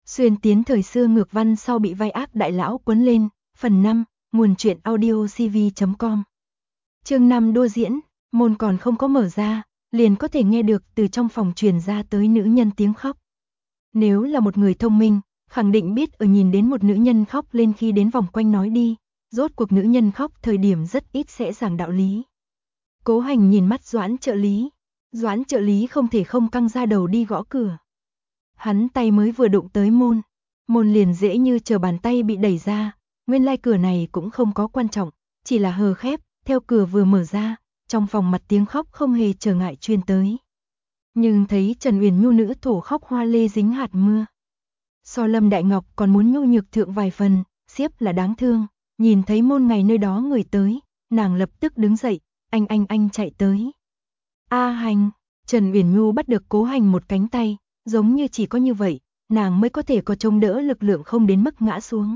Xuyên tiến thời xưa ngược văn sau bị vai ác đại lão quấn lên, phần 5, nguồn truyện audio cv.com. Chương 5 đua diễn, môn còn không có mở ra, liền có thể nghe được từ trong phòng truyền ra tới nữ nhân tiếng khóc. Nếu là một người thông minh, khẳng định biết ở nhìn đến một nữ nhân khóc lên khi đến vòng quanh nói đi, rốt cuộc nữ nhân khóc thời điểm rất ít sẽ giảng đạo lý. Cố Hành nhìn mắt Doãn trợ lý. Doãn trợ lý không thể không căng ra đầu đi gõ cửa. Hắn tay mới vừa đụng tới môn, môn liền dễ như trở bàn tay bị đẩy ra, nguyên lai cửa này cũng không có quan trọng, chỉ là hờ khép, theo cửa vừa mở ra, trong phòng mặt tiếng khóc không hề trở ngại truyền tới. Nhưng thấy Trần Uyển Nhu nữ thổ khóc hoa lê dính hạt mưa. So Lâm Đại Ngọc còn muốn nhu nhược thượng vài phần, xiếp là đáng thương, nhìn thấy môn ngày nơi đó người tới, nàng lập tức đứng dậy, anh chạy tới. A Hành, Trần Uyển Nhu bắt được Cố Hành một cánh tay, giống như chỉ có như vậy, nàng mới có thể có chống đỡ lực lượng không đến mức ngã xuống.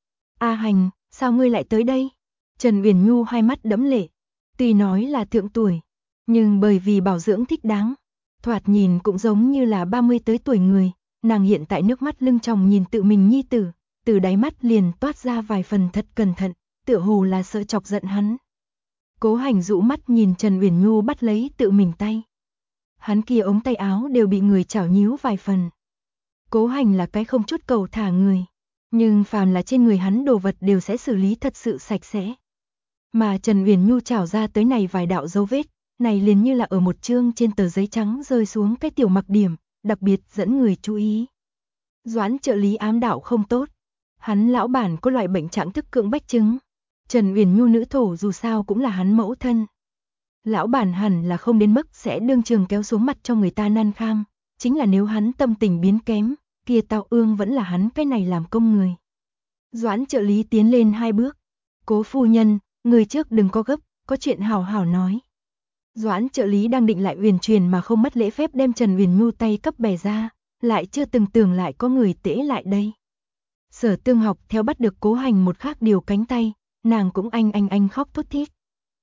A Hành, sao ngươi lại tới đây? Trần Uyển Nhu hai mắt đẫm lệ, tuy nói là thượng tuổi, nhưng bởi vì bảo dưỡng thích đáng, thoạt nhìn cũng giống như là 30 tới tuổi người, nàng hiện tại nước mắt lưng tròng nhìn tự mình nhi tử, từ đáy mắt liền toát ra vài phần thật cẩn thận, tựa hồ là sợ chọc giận hắn. Cố Hành dụ mắt nhìn Trần Uyển Nhu bắt lấy tự mình tay. Hắn kia ống tay áo đều bị người chảo nhíu vài phần. Cố Hành là cái không chút cầu thả người, nhưng phàm là trên người hắn đồ vật đều sẽ xử lý thật sự sạch sẽ. Mà Trần Uyển Nhu chảo ra tới này vài đạo dấu vết, này liền như là ở một chương trên tờ giấy trắng rơi xuống cái tiểu mặc điểm, đặc biệt dẫn người chú ý. Doãn trợ lý ám đạo không tốt, hắn lão bản có loại bệnh trạng thức cưỡng bách chứng. Trần Uyển Nhu nữ thổ dù sao cũng là hắn mẫu thân. Lão bản hẳn là không đến mức sẽ đương trường kéo xuống mặt cho người ta nan kham, chính là nếu hắn tâm tình biến kém, kia Tào Ương vẫn là hắn cái này làm công người. Doãn trợ lý tiến lên 2 bước. Cố phu nhân, người trước đừng có gấp, có chuyện hảo hảo nói. Doãn trợ lý đang định lại uyển chuyển mà không mất lễ phép đem Trần Uyển Nhu tay cấp bẻ ra, lại chưa từng tưởng lại có người tễ lại đây. Sở Tương học theo bắt được Cố Hành một khác điều cánh tay, nàng cũng anh khóc thút thít.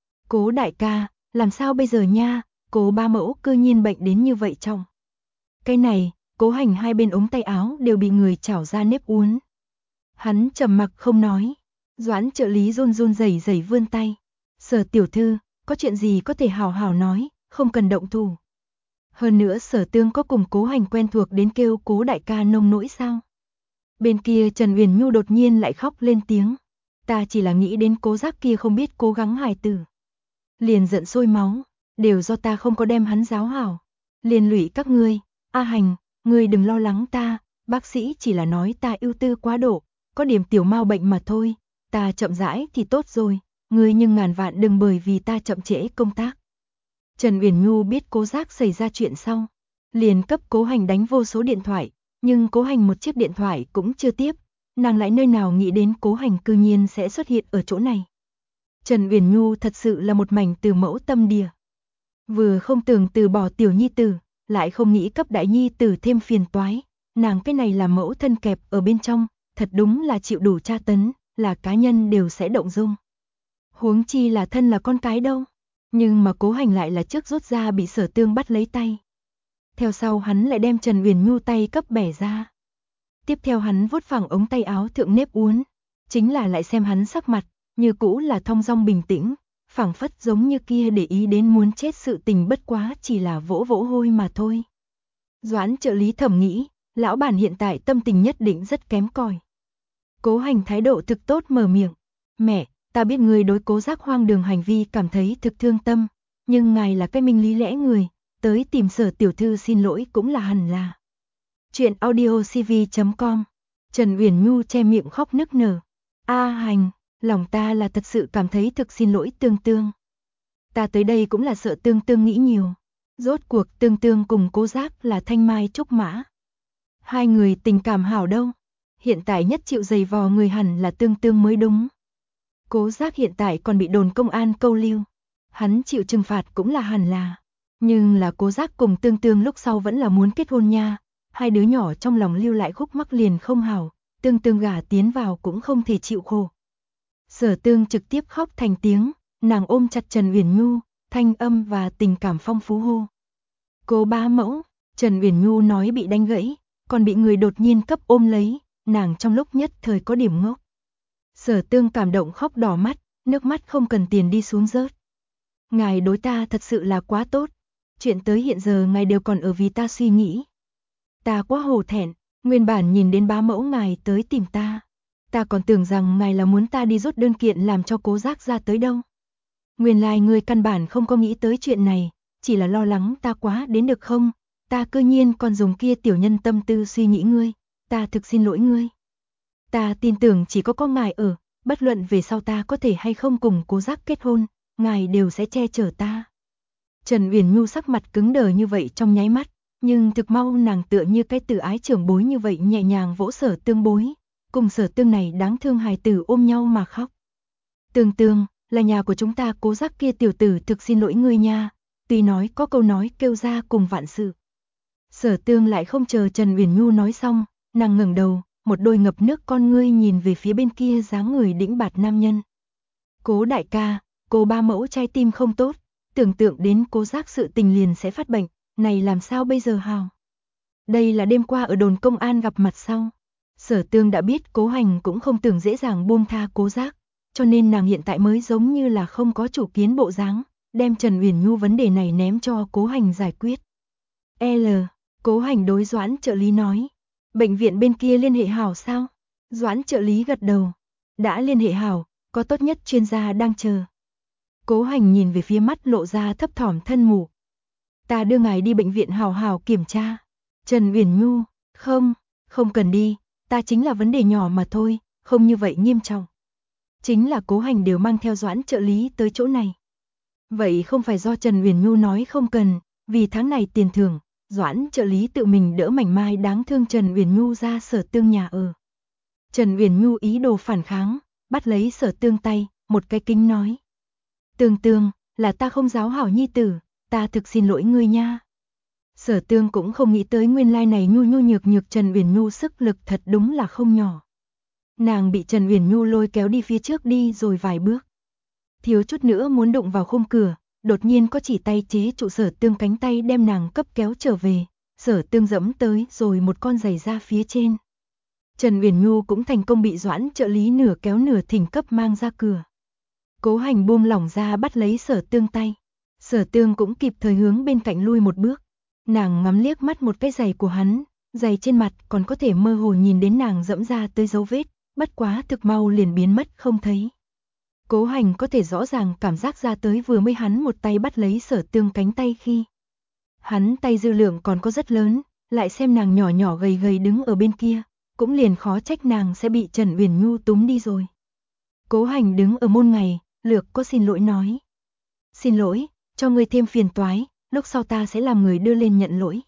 Cố đại ca, làm sao bây giờ nha, Cố ba mẫu cư nhiên bệnh đến như vậy trong. Cái này, Cố Hành hai bên ống tay áo đều bị người chảo ra nếp uốn. Hắn trầm mặc không nói, Doãn trợ lý run run rẩy rẩy vươn tay. Sở tiểu thư, có chuyện gì có thể hào hào nói, không cần động thủ. Hơn nữa Sở Tương có cùng Cố Hành quen thuộc đến kêu Cố đại ca nông nỗi sao? Bên kia Trần Uyển Nhu đột nhiên lại khóc lên tiếng. Ta chỉ là nghĩ đến Cố Giác kia không biết cố gắng hài tử. Liền giận sôi máu, đều do ta không có đem hắn giáo hảo. Liền lụy các ngươi, A Hành, ngươi đừng lo lắng ta, bác sĩ chỉ là nói ta ưu tư quá độ, có điểm tiểu mao bệnh mà thôi, ta chậm rãi thì tốt rồi, ngươi nhưng ngàn vạn đừng bởi vì ta chậm trễ công tác. Trần Uyển Nhu biết Cố Giác xảy ra chuyện sau, liền cấp Cố Hành đánh vô số điện thoại, nhưng Cố Hành một chiếc điện thoại cũng chưa tiếp, nàng lại nơi nào nghĩ đến Cố Hành cư nhiên sẽ xuất hiện ở chỗ này. Trần Uyển Nhu thật sự là một mảnh từ mẫu tâm địa. Vừa không tưởng từ bỏ tiểu nhi tử, lại không nghĩ cấp đại nhi tử thêm phiền toái, nàng cái này là mẫu thân kẹp ở bên trong, thật đúng là chịu đủ tra tấn, là cá nhân đều sẽ động dung. Huống chi là thân là con cái đâu, nhưng mà Cố Hành lại là trước rút ra bị Sở Tương bắt lấy tay. Theo sau hắn lại đem Trần Uyển Nhu tay cấp bẻ ra. Tiếp theo hắn vuốt phẳng ống tay áo thượng nếp uốn, chính là lại xem hắn sắc mặt, như cũ là thong dong bình tĩnh, phảng phất giống như kia để ý đến muốn chết sự tình bất quá chỉ là vỗ vỗ hôi mà thôi. Doãn trợ lý thầm nghĩ, lão bản hiện tại tâm tình nhất định rất kém cỏi. Cố Hành thái độ thực tốt mở miệng, mẹ, ta biết người đối Cố Giác hoang đường hành vi cảm thấy thực thương tâm, nhưng ngài là cái minh lý lẽ người, tới tìm Sở tiểu thư xin lỗi cũng là hẳn là. Chuyện audio cv.com. Trần Uyển Nhu che miệng khóc nức nở. A Hành, lòng ta là thật sự cảm thấy thực xin lỗi Tương Tương. Ta tới đây cũng là sợ Tương Tương nghĩ nhiều. Rốt cuộc Tương Tương cùng Cố Giác là thanh mai trúc mã. Hai người tình cảm hảo đâu. Hiện tại nhất chịu giày vò người hẳn là Tương Tương mới đúng. Cố Giác hiện tại còn bị đồn công an câu lưu. Hắn chịu trừng phạt cũng là hẳn là. Nhưng là Cố Giác cùng Tương Tương lúc sau vẫn là muốn kết hôn nha. Hai đứa nhỏ trong lòng lưu lại khúc mắc liền không hảo. Tương Tương gả tiến vào cũng không thể chịu khổ. Sở Tương trực tiếp khóc thành tiếng, nàng ôm chặt Trần Uyển Nhu, thanh âm và tình cảm phong phú hô. Cố bá mẫu, Trần Uyển Nhu nói bị đánh gãy, còn bị người đột nhiên cấp ôm lấy, nàng trong lúc nhất thời có điểm ngốc. Sở Tương cảm động khóc đỏ mắt, nước mắt không cần tiền đi xuống rớt. Ngài đối ta thật sự là quá tốt, chuyện tới hiện giờ ngài đều còn ở vì ta suy nghĩ. Ta quá hổ thẹn, nguyên bản nhìn đến bá mẫu ngài tới tìm ta còn tưởng rằng ngài là muốn ta đi rút đơn kiện làm cho Cố Giác ra tới đâu. Nguyên lai ngươi căn bản không có nghĩ tới chuyện này, chỉ là lo lắng ta quá đến được không, ta cơ nhiên còn dùng kia tiểu nhân tâm tư suy nghĩ ngươi, ta thực xin lỗi ngươi. Ta tin tưởng chỉ có ngài ở, bất luận về sau ta có thể hay không cùng Cố Giác kết hôn, ngài đều sẽ che chở ta. Trần Uyển Nhu sắc mặt cứng đờ như vậy trong nháy mắt, nhưng thực mau nàng tựa như cái tử ái trưởng bối như vậy nhẹ nhàng vỗ Sở Tương bối, cùng Sở Tương này đáng thương hài tử ôm nhau mà khóc. Tương Tương, là nhà của chúng ta Cố Giác kia tiểu tử thực xin lỗi ngươi nha, tuy nói có câu nói kêu ra cùng vạn sự. Sở Tương lại không chờ Trần Uyển Nhu nói xong, nàng ngẩng đầu, một đôi ngập nước con ngươi nhìn về phía bên kia dáng người đĩnh bạt nam nhân. Cố đại ca, Cố ba mẫu trái tim không tốt, tưởng tượng đến Cố Giác sự tình liền sẽ phát bệnh, này làm sao bây giờ hào? Đây là đêm qua ở đồn công an gặp mặt sau. Sở Tương đã biết Cố Hành cũng không tưởng dễ dàng buông tha Cố Giác, cho nên nàng hiện tại mới giống như là không có chủ kiến bộ dáng, đem Trần Uyển Nhu vấn đề này ném cho Cố Hành giải quyết. Cố Hành đối Doãn trợ lý nói, bệnh viện bên kia liên hệ hảo sao? Doãn trợ lý gật đầu, đã liên hệ hảo, có tốt nhất chuyên gia đang chờ. Cố Hành nhìn về phía mắt lộ ra thấp thỏm thân mù. Ta đưa ngài đi bệnh viện hảo hảo kiểm tra. Trần Uyển Nhu, không cần đi, ta chính là vấn đề nhỏ mà thôi, không như vậy nghiêm trọng. Chính là Cố Hành đều mang theo Doãn trợ lý tới chỗ này. Vậy không phải do Trần Uyển Nhu nói không cần, vì tháng này tiền thưởng, Doãn trợ lý tự mình đỡ mảnh mai đáng thương Trần Uyển Nhu ra Sở Tương nhà ở. Trần Uyển Nhu ý đồ phản kháng, bắt lấy Sở Tương tay, một cái kính nói. Tương, là ta không giáo hảo nhi tử, ta thực xin lỗi ngươi nha. Sở Tương cũng không nghĩ tới nguyên lai này nhu nhược Trần Uyển Nhu sức lực thật đúng là không nhỏ. Nàng bị Trần Uyển Nhu lôi kéo đi phía trước đi rồi vài bước. Thiếu chút nữa muốn đụng vào khung cửa, đột nhiên có chỉ tay chế trụ Sở Tương cánh tay đem nàng cấp kéo trở về. Sở Tương dẫm tới rồi một con giày ra phía trên. Trần Uyển Nhu cũng thành công bị Doãn trợ lý nửa kéo nửa thỉnh cấp mang ra cửa. Cố Hành buông lỏng ra bắt lấy Sở Tương tay. Sở Tương cũng kịp thời hướng bên cạnh lui một bước. Nàng ngắm liếc mắt một cái giày của hắn, giày trên mặt còn có thể mơ hồ nhìn đến nàng dẫm ra tới dấu vết, bất quá thực mau liền biến mất không thấy. Cố Hành có thể rõ ràng cảm giác ra tới vừa mới hắn một tay bắt lấy Sở Tương cánh tay khi. Hắn tay dư lượng còn có rất lớn, lại xem nàng nhỏ nhỏ gầy đứng ở bên kia, cũng liền khó trách nàng sẽ bị Trần Uyển Nhu túm đi rồi. Cố Hành đứng ở môn ngày, lược có xin lỗi nói. Xin lỗi, cho ngươi thêm phiền toái, lúc sau ta sẽ làm người đưa lên nhận lỗi.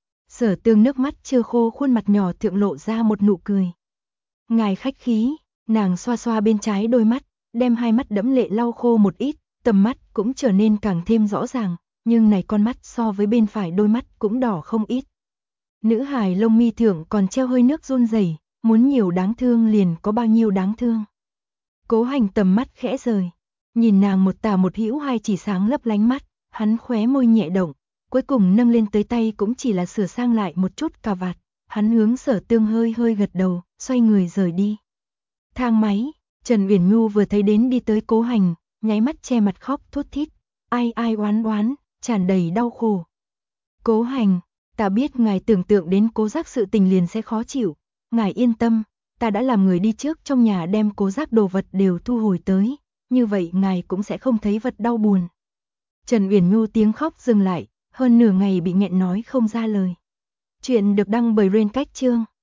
Sở Tương nước mắt chưa khô khuôn mặt nhỏ thượng lộ ra một nụ cười. Ngài khách khí, nàng xoa xoa bên trái đôi mắt, đem hai mắt đẫm lệ lau khô một ít, tầm mắt cũng trở nên càng thêm rõ ràng, nhưng này con mắt so với bên phải đôi mắt cũng đỏ không ít. Nữ hài lông mi thượng còn treo hơi nước run rẩy, muốn nhiều đáng thương liền có bao nhiêu đáng thương. Cố Hành tầm mắt khẽ rời, nhìn nàng một tả một hữu hai chỉ sáng lấp lánh mắt, hắn khóe môi nhẹ động, cuối cùng nâng lên tới tay cũng chỉ là sửa sang lại một chút cà vạt, hắn hướng Sở Tương hơi gật đầu, xoay người rời đi. Thang máy, Trần Uyển Nhu vừa thấy đến đi tới Cố Hành, nháy mắt che mặt khóc thút thít, ai oán, tràn đầy đau khổ. Cố Hành, ta biết ngài tưởng tượng đến Cố Giác sự tình liền sẽ khó chịu, ngài yên tâm, ta đã làm người đi trước trong nhà đem Cố Giác đồ vật đều thu hồi tới, như vậy ngài cũng sẽ không thấy vật đau buồn. Trần Uyển Nhu tiếng khóc dừng lại, hơn nửa ngày bị nghẹn nói không ra lời. Chuyện được đăng bởi Rain Cách Chương.